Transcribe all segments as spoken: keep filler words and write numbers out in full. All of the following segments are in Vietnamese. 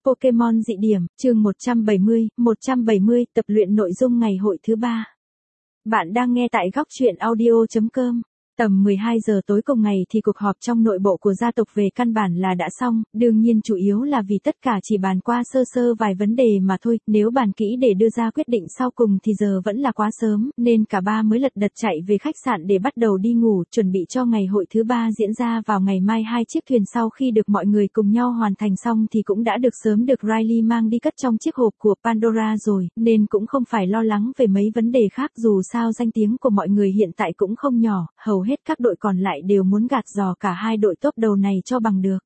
Pokemon dị điểm, chương một trăm bảy mươi, một trăm bảy mươi, tập luyện nội dung ngày hội thứ ba. Bạn đang nghe tại góc truyện audio chấm com. Tầm mười hai giờ tối cùng ngày thì cuộc họp trong nội bộ của gia tộc về căn bản là đã xong, đương nhiên chủ yếu là vì tất cả chỉ bàn qua sơ sơ vài vấn đề mà thôi, nếu bàn kỹ để đưa ra quyết định sau cùng thì giờ vẫn là quá sớm, nên cả ba mới lật đật chạy về khách sạn để bắt đầu đi ngủ, chuẩn bị cho ngày hội thứ ba diễn ra vào ngày mai. Hai chiếc thuyền sau khi được mọi người cùng nhau hoàn thành xong thì cũng đã được sớm được Riley mang đi cất trong chiếc hộp của Pandora rồi, nên cũng không phải lo lắng về mấy vấn đề khác, dù sao danh tiếng của mọi người hiện tại cũng không nhỏ, hầu hết các đội còn lại đều muốn gạt giò cả hai đội top đầu này cho bằng được.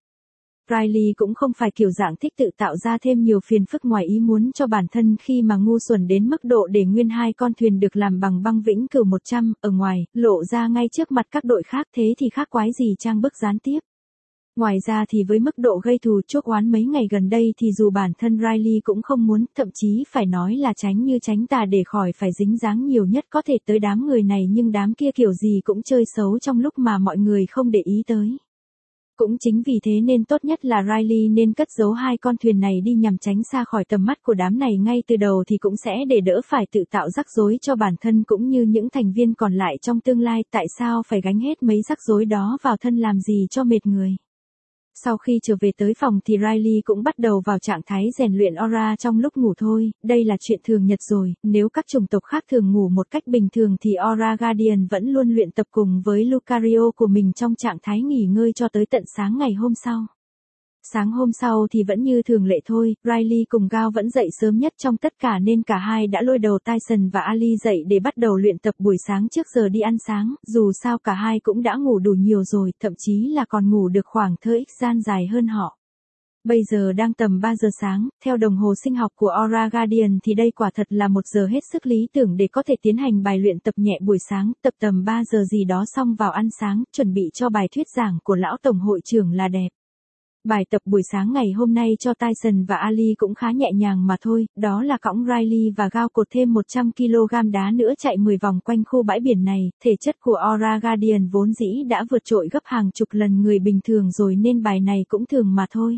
Riley cũng không phải kiểu dạng thích tự tạo ra thêm nhiều phiền phức ngoài ý muốn cho bản thân khi mà ngu xuẩn đến mức độ để nguyên hai con thuyền được làm bằng băng vĩnh cửu một trăm, ở ngoài, lộ ra ngay trước mặt các đội khác, thế thì khác quái gì trang bức gián tiếp. Ngoài ra thì với mức độ gây thù chuốc oán mấy ngày gần đây thì dù bản thân Riley cũng không muốn, thậm chí phải nói là tránh như tránh tà để khỏi phải dính dáng nhiều nhất có thể tới đám người này, nhưng đám kia kiểu gì cũng chơi xấu trong lúc mà mọi người không để ý tới. Cũng chính vì thế nên tốt nhất là Riley nên cất giấu hai con thuyền này đi nhằm tránh xa khỏi tầm mắt của đám này ngay từ đầu, thì cũng sẽ để đỡ phải tự tạo rắc rối cho bản thân cũng như những thành viên còn lại trong tương lai. Tại sao phải gánh hết mấy rắc rối đó vào thân làm gì cho mệt người. Sau khi trở về tới phòng thì Riley cũng bắt đầu vào trạng thái rèn luyện aura trong lúc ngủ thôi, đây là chuyện thường nhật rồi, nếu các chủng tộc khác thường ngủ một cách bình thường thì Aura Guardian vẫn luôn luyện tập cùng với Lucario của mình trong trạng thái nghỉ ngơi cho tới tận sáng ngày hôm sau. Sáng hôm sau thì vẫn như thường lệ thôi, Riley cùng Gao vẫn dậy sớm nhất trong tất cả nên cả hai đã lôi đầu Tyson và Ali dậy để bắt đầu luyện tập buổi sáng trước giờ đi ăn sáng, dù sao cả hai cũng đã ngủ đủ nhiều rồi, thậm chí là còn ngủ được khoảng thời gian dài hơn họ. Bây giờ đang tầm ba giờ sáng, theo đồng hồ sinh học của Aura Guardian thì đây quả thật là một giờ hết sức lý tưởng để có thể tiến hành bài luyện tập nhẹ buổi sáng, tập tầm ba giờ gì đó xong vào ăn sáng, chuẩn bị cho bài thuyết giảng của lão tổng hội trưởng là đẹp. Bài tập buổi sáng ngày hôm nay cho Tyson và Ali cũng khá nhẹ nhàng mà thôi, đó là cõng Riley và Gao cột thêm một trăm ki lô gam đá nữa chạy mười vòng quanh khu bãi biển này. Thể chất của Aura Guardian vốn dĩ đã vượt trội gấp hàng chục lần người bình thường rồi nên bài này cũng thường mà thôi.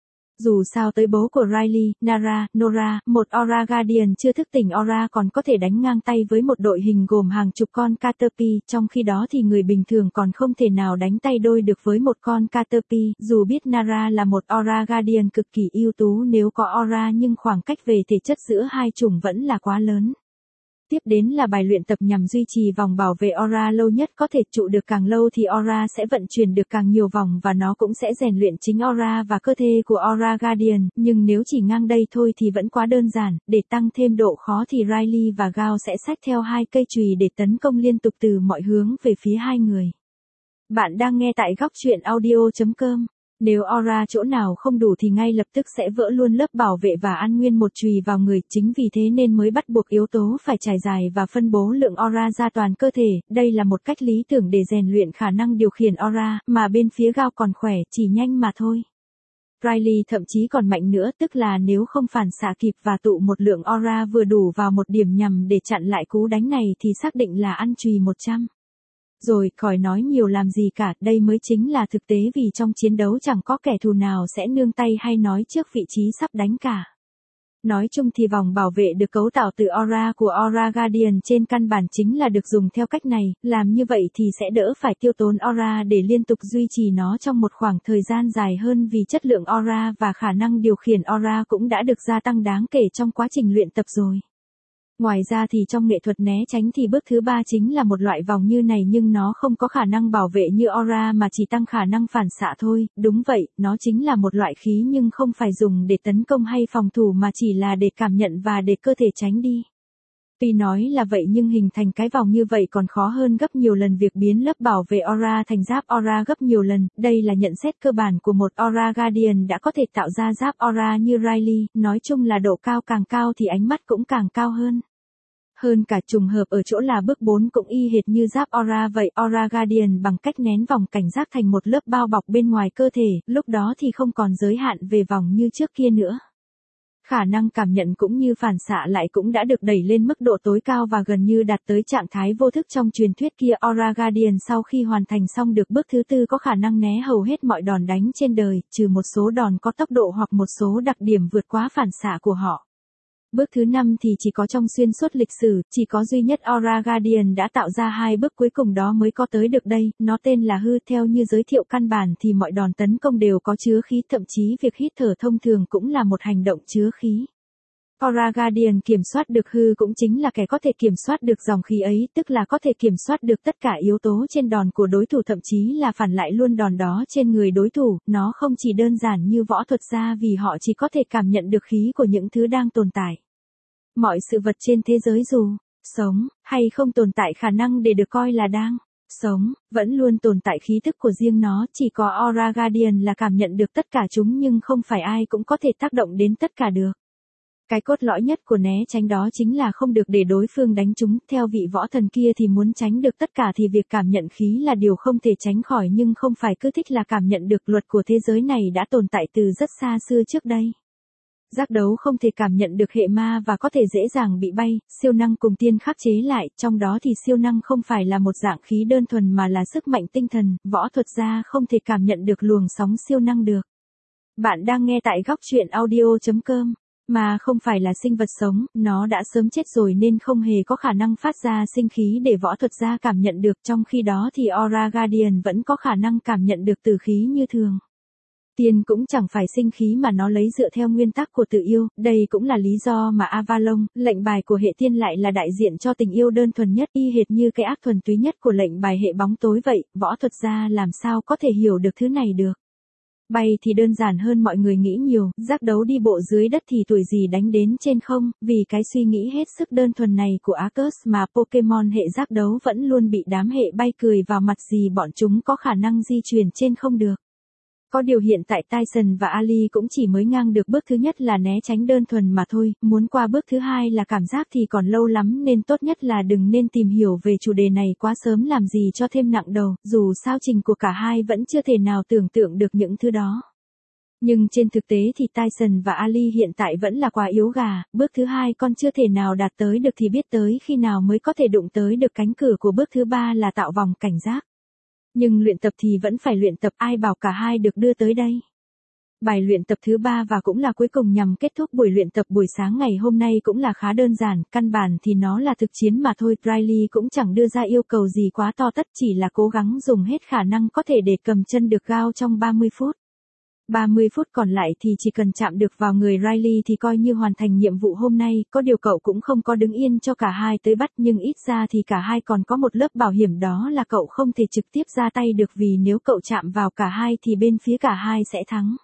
Dù sao tới bố của Riley, Nara, Nora, một Aura Guardian chưa thức tỉnh Aura còn có thể đánh ngang tay với một đội hình gồm hàng chục con Caterpie, trong khi đó thì người bình thường còn không thể nào đánh tay đôi được với một con Caterpie. Dù biết Nara là một Aura Guardian cực kỳ ưu tú nếu có Aura, nhưng khoảng cách về thể chất giữa hai chủng vẫn là quá lớn. Tiếp đến là bài luyện tập nhằm duy trì vòng bảo vệ Aura lâu nhất có thể, trụ được càng lâu thì Aura sẽ vận chuyển được càng nhiều vòng và nó cũng sẽ rèn luyện chính Aura và cơ thể của Aura Guardian, nhưng nếu chỉ ngang đây thôi thì vẫn quá đơn giản, để tăng thêm độ khó thì Riley và Gao sẽ xách theo hai cây chùy để tấn công liên tục từ mọi hướng về phía hai người. Bạn đang nghe tại góc truyện audio chấm com. Nếu aura chỗ nào không đủ thì ngay lập tức sẽ vỡ luôn lớp bảo vệ và ăn nguyên một chùy vào người, chính vì thế nên mới bắt buộc yếu tố phải trải dài và phân bố lượng aura ra toàn cơ thể. Đây là một cách lý tưởng để rèn luyện khả năng điều khiển aura, mà bên phía Gao còn khỏe, chỉ nhanh mà thôi. Riley thậm chí còn mạnh nữa, tức là nếu không phản xạ kịp và tụ một lượng aura vừa đủ vào một điểm nhằm để chặn lại cú đánh này thì xác định là ăn chùy một trăm. Rồi, khỏi nói nhiều làm gì cả, đây mới chính là thực tế, vì trong chiến đấu chẳng có kẻ thù nào sẽ nương tay hay nói trước vị trí sắp đánh cả. Nói chung thì vòng bảo vệ được cấu tạo từ aura của Aura Guardian trên căn bản chính là được dùng theo cách này, làm như vậy thì sẽ đỡ phải tiêu tốn aura để liên tục duy trì nó trong một khoảng thời gian dài hơn, vì chất lượng aura và khả năng điều khiển aura cũng đã được gia tăng đáng kể trong quá trình luyện tập rồi. Ngoài ra thì trong nghệ thuật né tránh thì bước thứ ba chính là một loại vòng như này, nhưng nó không có khả năng bảo vệ như aura mà chỉ tăng khả năng phản xạ thôi. Đúng vậy, nó chính là một loại khí nhưng không phải dùng để tấn công hay phòng thủ mà chỉ là để cảm nhận và để cơ thể tránh đi. Tuy nói là vậy nhưng hình thành cái vòng như vậy còn khó hơn gấp nhiều lần việc biến lớp bảo vệ aura thành giáp aura gấp nhiều lần. Đây là nhận xét cơ bản của một Aura Guardian đã có thể tạo ra giáp aura như Riley, nói chung là độ cao càng cao thì ánh mắt cũng càng cao hơn. Hơn cả trùng hợp ở chỗ là bước bốn cũng y hệt như giáp aura vậy. Aura Guardian bằng cách nén vòng cảnh giác thành một lớp bao bọc bên ngoài cơ thể, lúc đó thì không còn giới hạn về vòng như trước kia nữa. Khả năng cảm nhận cũng như phản xạ lại cũng đã được đẩy lên mức độ tối cao và gần như đạt tới trạng thái vô thức trong truyền thuyết kia. Aura Guardian sau khi hoàn thành xong được bước thứ tư có khả năng né hầu hết mọi đòn đánh trên đời, trừ một số đòn có tốc độ hoặc một số đặc điểm vượt quá phản xạ của họ. Bước thứ năm thì chỉ có trong xuyên suốt lịch sử, chỉ có duy nhất Aura Guardian đã tạo ra hai bước cuối cùng đó mới có tới được đây, nó tên là hư. Theo như giới thiệu căn bản thì mọi đòn tấn công đều có chứa khí, thậm chí việc hít thở thông thường cũng là một hành động chứa khí. Aura Guardian kiểm soát được hư cũng chính là kẻ có thể kiểm soát được dòng khí ấy, tức là có thể kiểm soát được tất cả yếu tố trên đòn của đối thủ, thậm chí là phản lại luôn đòn đó trên người đối thủ. Nó không chỉ đơn giản như võ thuật gia vì họ chỉ có thể cảm nhận được khí của những thứ đang tồn tại. Mọi sự vật trên thế giới dù sống hay không tồn tại khả năng để được coi là đang sống, vẫn luôn tồn tại khí thức của riêng nó, chỉ có Aura Guardian là cảm nhận được tất cả chúng nhưng không phải ai cũng có thể tác động đến tất cả được. Cái cốt lõi nhất của né tránh đó chính là không được để đối phương đánh chúng. Theo vị võ thần kia thì muốn tránh được tất cả thì việc cảm nhận khí là điều không thể tránh khỏi, nhưng không phải cứ thích là cảm nhận được. Luật của thế giới này đã tồn tại từ rất xa xưa trước đây. Giác đấu không thể cảm nhận được hệ ma và có thể dễ dàng bị bay, siêu năng cùng tiên khắc chế lại, trong đó thì siêu năng không phải là một dạng khí đơn thuần mà là sức mạnh tinh thần, võ thuật gia không thể cảm nhận được luồng sóng siêu năng được. Bạn đang nghe tại góc truyện audio chấm com. Mà không phải là sinh vật sống, nó đã sớm chết rồi nên không hề có khả năng phát ra sinh khí để võ thuật gia cảm nhận được, trong khi đó thì Aura Guardian vẫn có khả năng cảm nhận được tử khí như thường. Tiên cũng chẳng phải sinh khí mà nó lấy dựa theo nguyên tắc của tự yêu, đây cũng là lý do mà Avalon, lệnh bài của hệ tiên lại là đại diện cho tình yêu đơn thuần nhất, y hệt như cái ác thuần túy nhất của lệnh bài hệ bóng tối vậy. Võ thuật gia làm sao có thể hiểu được thứ này được. Bay thì đơn giản hơn mọi người nghĩ nhiều, giác đấu đi bộ dưới đất thì tuổi gì đánh đến trên không, vì cái suy nghĩ hết sức đơn thuần này của Arceus mà Pokemon hệ giác đấu vẫn luôn bị đám hệ bay cười vào mặt gì bọn chúng có khả năng di chuyển trên không được. Có điều hiện tại Tyson và Ali cũng chỉ mới ngang được bước thứ nhất là né tránh đơn thuần mà thôi, muốn qua bước thứ hai là cảm giác thì còn lâu lắm, nên tốt nhất là đừng nên tìm hiểu về chủ đề này quá sớm làm gì cho thêm nặng đầu, dù sao trình của cả hai vẫn chưa thể nào tưởng tượng được những thứ đó. Nhưng trên thực tế thì Tyson và Ali hiện tại vẫn là quá yếu gà, bước thứ hai con chưa thể nào đạt tới được thì biết tới khi nào mới có thể đụng tới được cánh cửa của bước thứ ba là tạo vòng cảnh giác. Nhưng luyện tập thì vẫn phải luyện tập, ai bảo cả hai được đưa tới đây. Bài luyện tập thứ ba và cũng là cuối cùng nhằm kết thúc buổi luyện tập buổi sáng ngày hôm nay cũng là khá đơn giản, căn bản thì nó là thực chiến mà thôi. Riley cũng chẳng đưa ra yêu cầu gì quá to tất, chỉ là cố gắng dùng hết khả năng có thể để cầm chân được Gao trong ba mươi phút. ba mươi phút còn lại thì chỉ cần chạm được vào người Riley thì coi như hoàn thành nhiệm vụ hôm nay, có điều cậu cũng không có đứng yên cho cả hai tới bắt, nhưng ít ra thì cả hai còn có một lớp bảo hiểm, đó là cậu không thể trực tiếp ra tay được vì nếu cậu chạm vào cả hai thì bên phía cả hai sẽ thắng.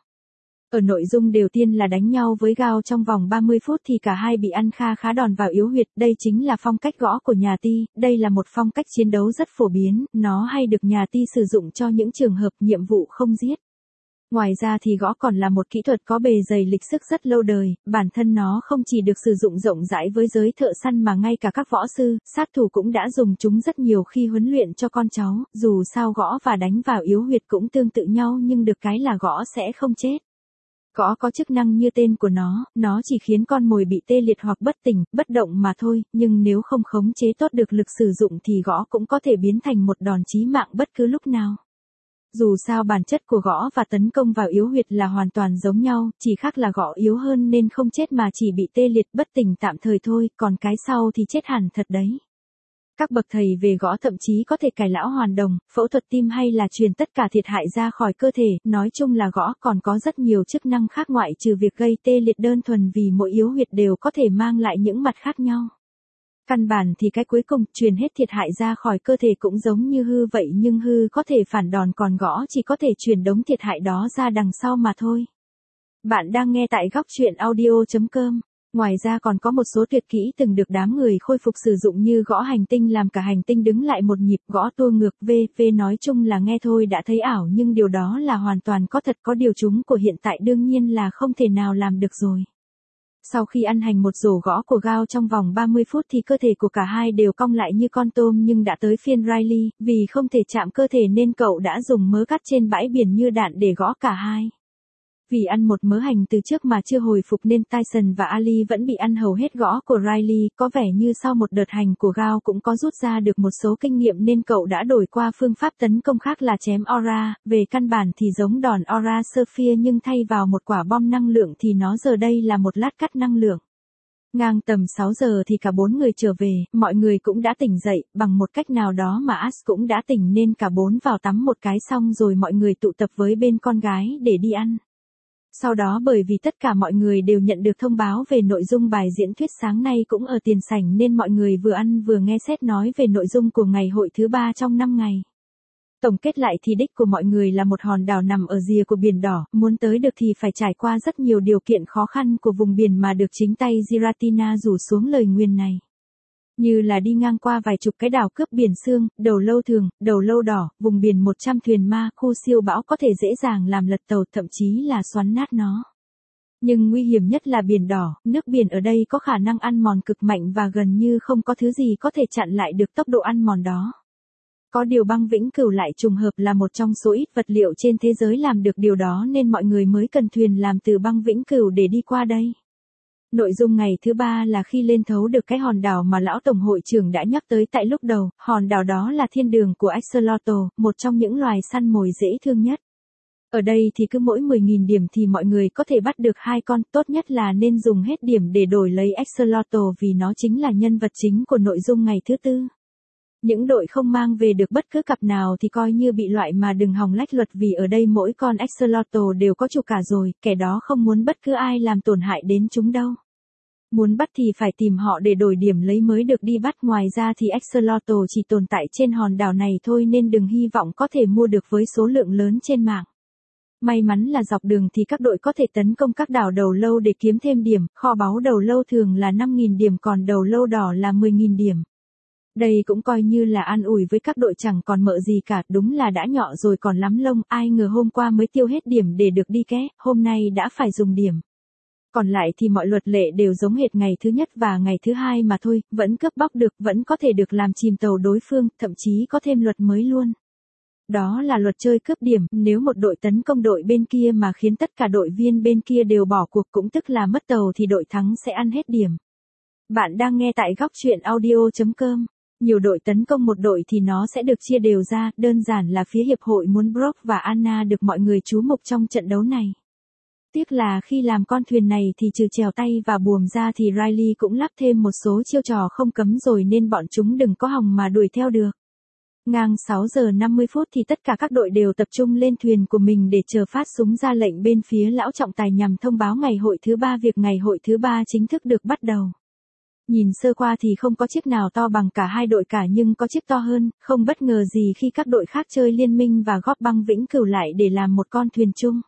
Ở nội dung đầu tiên là đánh nhau với Gao trong vòng ba mươi phút thì cả hai bị ăn kha khá đòn vào yếu huyệt, đây chính là phong cách gõ của nhà Ti, đây là một phong cách chiến đấu rất phổ biến, nó hay được nhà Ti sử dụng cho những trường hợp nhiệm vụ không giết. Ngoài ra thì gõ còn là một kỹ thuật có bề dày lịch sử rất lâu đời, bản thân nó không chỉ được sử dụng rộng rãi với giới thợ săn mà ngay cả các võ sư, sát thủ cũng đã dùng chúng rất nhiều khi huấn luyện cho con cháu, dù sao gõ và đánh vào yếu huyệt cũng tương tự nhau nhưng được cái là gõ sẽ không chết. Gõ có chức năng như tên của nó, nó chỉ khiến con mồi bị tê liệt hoặc bất tỉnh, bất động mà thôi, nhưng nếu không khống chế tốt được lực sử dụng thì gõ cũng có thể biến thành một đòn chí mạng bất cứ lúc nào. Dù sao bản chất của gõ và tấn công vào yếu huyệt là hoàn toàn giống nhau, chỉ khác là gõ yếu hơn nên không chết mà chỉ bị tê liệt bất tỉnh tạm thời thôi, còn cái sau thì chết hẳn thật đấy. Các bậc thầy về gõ thậm chí có thể cải lão hoàn đồng, phẫu thuật tim hay là truyền tất cả thiệt hại ra khỏi cơ thể, nói chung là gõ còn có rất nhiều chức năng khác ngoại trừ việc gây tê liệt đơn thuần vì mỗi yếu huyệt đều có thể mang lại những mặt khác nhau. Căn bản thì cái cuối cùng, truyền hết thiệt hại ra khỏi cơ thể cũng giống như hư vậy nhưng hư có thể phản đòn còn gõ chỉ có thể truyền đống thiệt hại đó ra đằng sau mà thôi. Bạn đang nghe tại góc truyện audio chấm com. Ngoài ra còn có một số tuyệt kỹ từng được đám người khôi phục sử dụng như gõ hành tinh làm cả hành tinh đứng lại một nhịp, gõ tua ngược vê vê nói chung là nghe thôi đã thấy ảo nhưng điều đó là hoàn toàn có thật, có điều chúng của hiện tại đương nhiên là không thể nào làm được rồi. Sau khi ăn hành một rổ gõ của Gao trong vòng ba mươi phút thì cơ thể của cả hai đều cong lại như con tôm nhưng đã tới phiên Riley, vì không thể chạm cơ thể nên cậu đã dùng mớ cắt trên bãi biển như đạn để gõ cả hai. Vì ăn một mớ hành từ trước mà chưa hồi phục nên Tyson và Ali vẫn bị ăn hầu hết gõ của Riley, có vẻ như sau một đợt hành của Gao cũng có rút ra được một số kinh nghiệm nên cậu đã đổi qua phương pháp tấn công khác là chém Aura, về căn bản thì giống đòn Aura Sphere nhưng thay vào một quả bom năng lượng thì nó giờ đây là một lát cắt năng lượng. Ngang tầm sáu giờ thì cả bốn người trở về, mọi người cũng đã tỉnh dậy, bằng một cách nào đó mà Ash cũng đã tỉnh nên cả bốn vào tắm một cái xong rồi mọi người tụ tập với bên con gái để đi ăn. Sau đó bởi vì tất cả mọi người đều nhận được thông báo về nội dung bài diễn thuyết sáng nay cũng ở tiền sảnh nên mọi người vừa ăn vừa nghe Seth nói về nội dung của ngày hội thứ ba trong năm ngày. Tổng kết lại thì đích của mọi người là một hòn đảo nằm ở rìa của Biển Đỏ, muốn tới được thì phải trải qua rất nhiều điều kiện khó khăn của vùng biển mà được chính tay Giratina rủ xuống lời nguyền này. Như là đi ngang qua vài chục cái đảo cướp biển xương, đầu lâu thường, đầu lâu đỏ, vùng biển một trăm thuyền ma, khu siêu bão có thể dễ dàng làm lật tàu thậm chí là xoắn nát nó. Nhưng nguy hiểm nhất là Biển Đỏ, nước biển ở đây có khả năng ăn mòn cực mạnh và gần như không có thứ gì có thể chặn lại được tốc độ ăn mòn đó. Có điều băng vĩnh cửu lại trùng hợp là một trong số ít vật liệu trên thế giới làm được điều đó nên mọi người mới cần thuyền làm từ băng vĩnh cửu để đi qua đây. Nội dung ngày thứ ba là khi lên thấu được cái hòn đảo mà lão tổng hội trưởng đã nhắc tới tại lúc đầu, hòn đảo đó là thiên đường của Axolotl, một trong những loài săn mồi dễ thương nhất. Ở đây thì cứ mỗi mười nghìn điểm thì mọi người có thể bắt được hai con, tốt nhất là nên dùng hết điểm để đổi lấy Axolotl vì nó chính là nhân vật chính của nội dung ngày thứ tư. Những đội không mang về được bất cứ cặp nào thì coi như bị loại mà đừng hòng lách luật vì ở đây mỗi con Axolotl đều có chủ cả rồi, kẻ đó không muốn bất cứ ai làm tổn hại đến chúng đâu. Muốn bắt thì phải tìm họ để đổi điểm lấy mới được đi bắt, ngoài ra thì Axolotl chỉ tồn tại trên hòn đảo này thôi nên đừng hy vọng có thể mua được với số lượng lớn trên mạng. May mắn là dọc đường thì các đội có thể tấn công các đảo đầu lâu để kiếm thêm điểm, kho báu đầu lâu thường là năm nghìn điểm còn đầu lâu đỏ là mười nghìn điểm. Đây cũng coi như là an ủi với các đội chẳng còn mợ gì cả, đúng là đã nhọ rồi còn lắm lông, ai ngờ hôm qua mới tiêu hết điểm để được đi ké, hôm nay đã phải dùng điểm. Còn lại thì mọi luật lệ đều giống hệt ngày thứ nhất và ngày thứ hai mà thôi, vẫn cướp bóc được, vẫn có thể được làm chìm tàu đối phương, thậm chí có thêm luật mới luôn. Đó là luật chơi cướp điểm, nếu một đội tấn công đội bên kia mà khiến tất cả đội viên bên kia đều bỏ cuộc cũng tức là mất tàu thì đội thắng sẽ ăn hết điểm. Bạn đang nghe tại góc truyện audio chấm com. Nhiều đội tấn công một đội thì nó sẽ được chia đều ra, đơn giản là phía hiệp hội muốn Brock và Anna được mọi người chú mục trong trận đấu này. Tiếc là khi làm con thuyền này thì trừ chèo tay và buồm ra thì Riley cũng lắp thêm một số chiêu trò không cấm rồi nên bọn chúng đừng có hòng mà đuổi theo được. Ngang sáu giờ năm mươi phút thì tất cả các đội đều tập trung lên thuyền của mình để chờ phát súng ra lệnh bên phía lão trọng tài nhằm thông báo ngày hội thứ ba, việc ngày hội thứ ba chính thức được bắt đầu. Nhìn sơ qua thì không có chiếc nào to bằng cả hai đội cả nhưng có chiếc to hơn, không bất ngờ gì khi các đội khác chơi liên minh và góp băng vĩnh cửu lại để làm một con thuyền chung.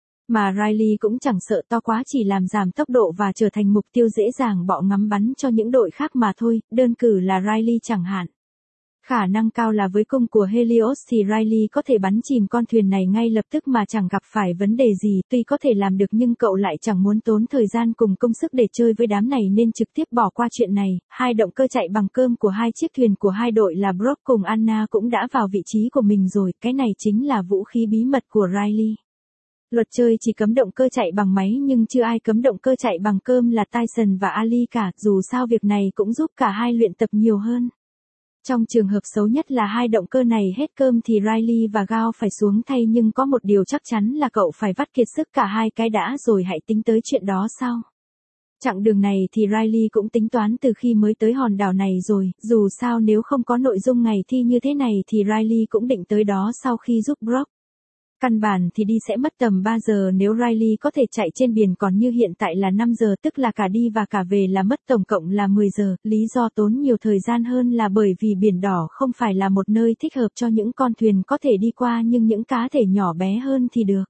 Mà Riley cũng chẳng sợ to quá, chỉ làm giảm tốc độ và trở thành mục tiêu dễ dàng bọ ngắm bắn cho những đội khác mà thôi, đơn cử là Riley chẳng hạn. Khả năng cao là với cung của Helios thì Riley có thể bắn chìm con thuyền này ngay lập tức mà chẳng gặp phải vấn đề gì, tuy có thể làm được nhưng cậu lại chẳng muốn tốn thời gian cùng công sức để chơi với đám này nên trực tiếp bỏ qua chuyện này. Hai động cơ chạy bằng cơm của hai chiếc thuyền của hai đội là Brock cùng Anna cũng đã vào vị trí của mình rồi, cái này chính là vũ khí bí mật của Riley. Luật chơi chỉ cấm động cơ chạy bằng máy nhưng chưa ai cấm động cơ chạy bằng cơm là Tyson và Ali cả, dù sao việc này cũng giúp cả hai luyện tập nhiều hơn. Trong trường hợp xấu nhất là hai động cơ này hết cơm thì Riley và Gao phải xuống thay, nhưng có một điều chắc chắn là cậu phải vắt kiệt sức cả hai cái đã rồi hãy tính tới chuyện đó sau. Chặng đường này thì Riley cũng tính toán từ khi mới tới hòn đảo này rồi, dù sao nếu không có nội dung ngày thi như thế này thì Riley cũng định tới đó sau khi giúp Brock. Căn bản thì đi sẽ mất tầm ba giờ nếu Riley có thể chạy trên biển, còn như hiện tại là năm giờ, tức là cả đi và cả về là mất tổng cộng là mười giờ, lý do tốn nhiều thời gian hơn là bởi vì Biển Đỏ không phải là một nơi thích hợp cho những con thuyền có thể đi qua nhưng những cá thể nhỏ bé hơn thì được.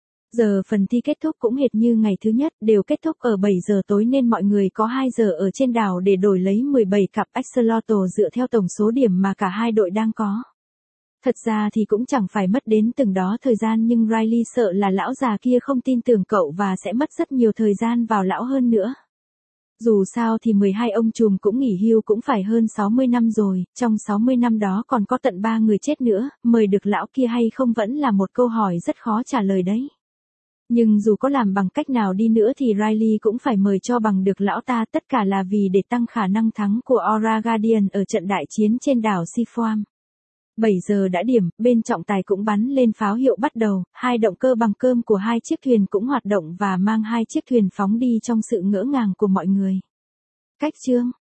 Giờ phần thi kết thúc cũng hệt như ngày thứ nhất, đều kết thúc ở bảy giờ tối nên mọi người có hai giờ ở trên đảo để đổi lấy mười bảy cặp Axolotl dựa theo tổng số điểm mà cả hai đội đang có. Thật ra thì cũng chẳng phải mất đến từng đó thời gian nhưng Riley sợ là lão già kia không tin tưởng cậu và sẽ mất rất nhiều thời gian vào lão hơn nữa. Dù sao thì mười hai ông trùm cũng nghỉ hưu cũng phải hơn sáu mươi năm rồi, trong sáu mươi năm đó còn có tận ba người chết nữa, mời được lão kia hay không vẫn là một câu hỏi rất khó trả lời đấy. Nhưng dù có làm bằng cách nào đi nữa thì Riley cũng phải mời cho bằng được lão ta, tất cả là vì để tăng khả năng thắng của Aura Guardian ở trận đại chiến trên đảo Seaform. bảy giờ đã điểm, bên trọng tài cũng bắn lên pháo hiệu bắt đầu, hai động cơ bằng cơm của hai chiếc thuyền cũng hoạt động và mang hai chiếc thuyền phóng đi trong sự ngỡ ngàng của mọi người. Cách chương